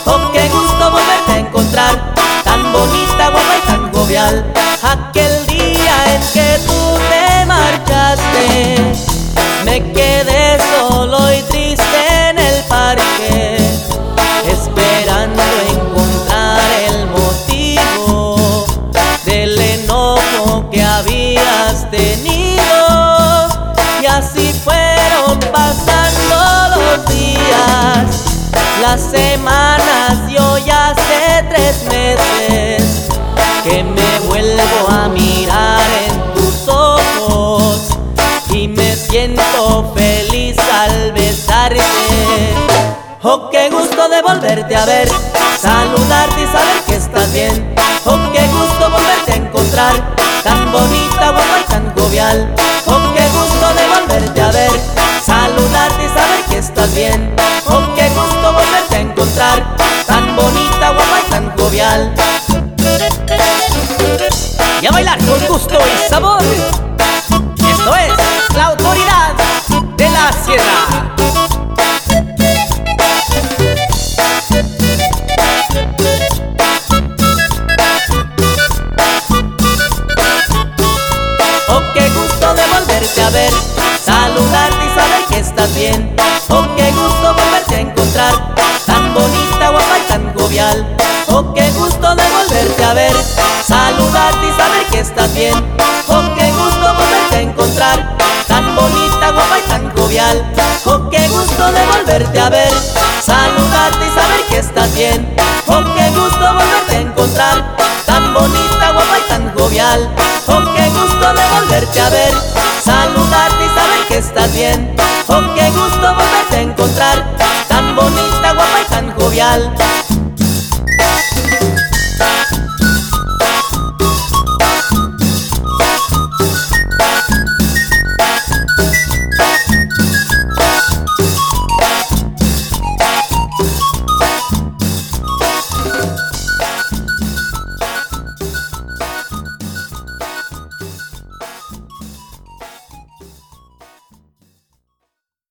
Oh, qué gusto volverte a encontrar, tan bonita, guapa y tan jovial. Aquel día en que tú te marchaste, me quedé solo y triste en el parque, esperando encontrar el motivo del enojo que habías tenido. Y así fueron pasando los días, las semanas, y hoy hace 3 meses que me vuelvo a mirar en tus ojos y me siento feliz al besarte. Oh, qué gusto de volverte a ver, saludarte y saber que estás bien. Oh, qué gusto volverte a encontrar, tan bonita, guapa y tan jovial. Oh, qué gusto de volverte a ver, saludarte y saber que estás bien. Oh, qué gusto volverte a encontrar, tan bonita, guapa y tan jovial. Y a bailar con gusto y sabor. Esto es la autoridad de la sierra. Oh, qué gusto de volverte a ver, saludarte y saber que estás bien. Oh, qué gusto volverte a encontrar, tan bonita, guapa y tan jovial. Oh, qué gusto de volverte a ver, saludarte y saber que estás bien. Oh, qué gusto volverte a encontrar, tan bonita, guapa y tan jovial. Oh, qué gusto de volverte a ver, saludarte y saber que estás bien. Oh, qué gusto volverte a encontrar, tan bonita, guapa y tan jovial. Oh, qué gusto de volverte a ver, saludarte y saber que estás bien. Oh, qué gusto volverte a encontrar, tan bonita, guapa y tan jovial.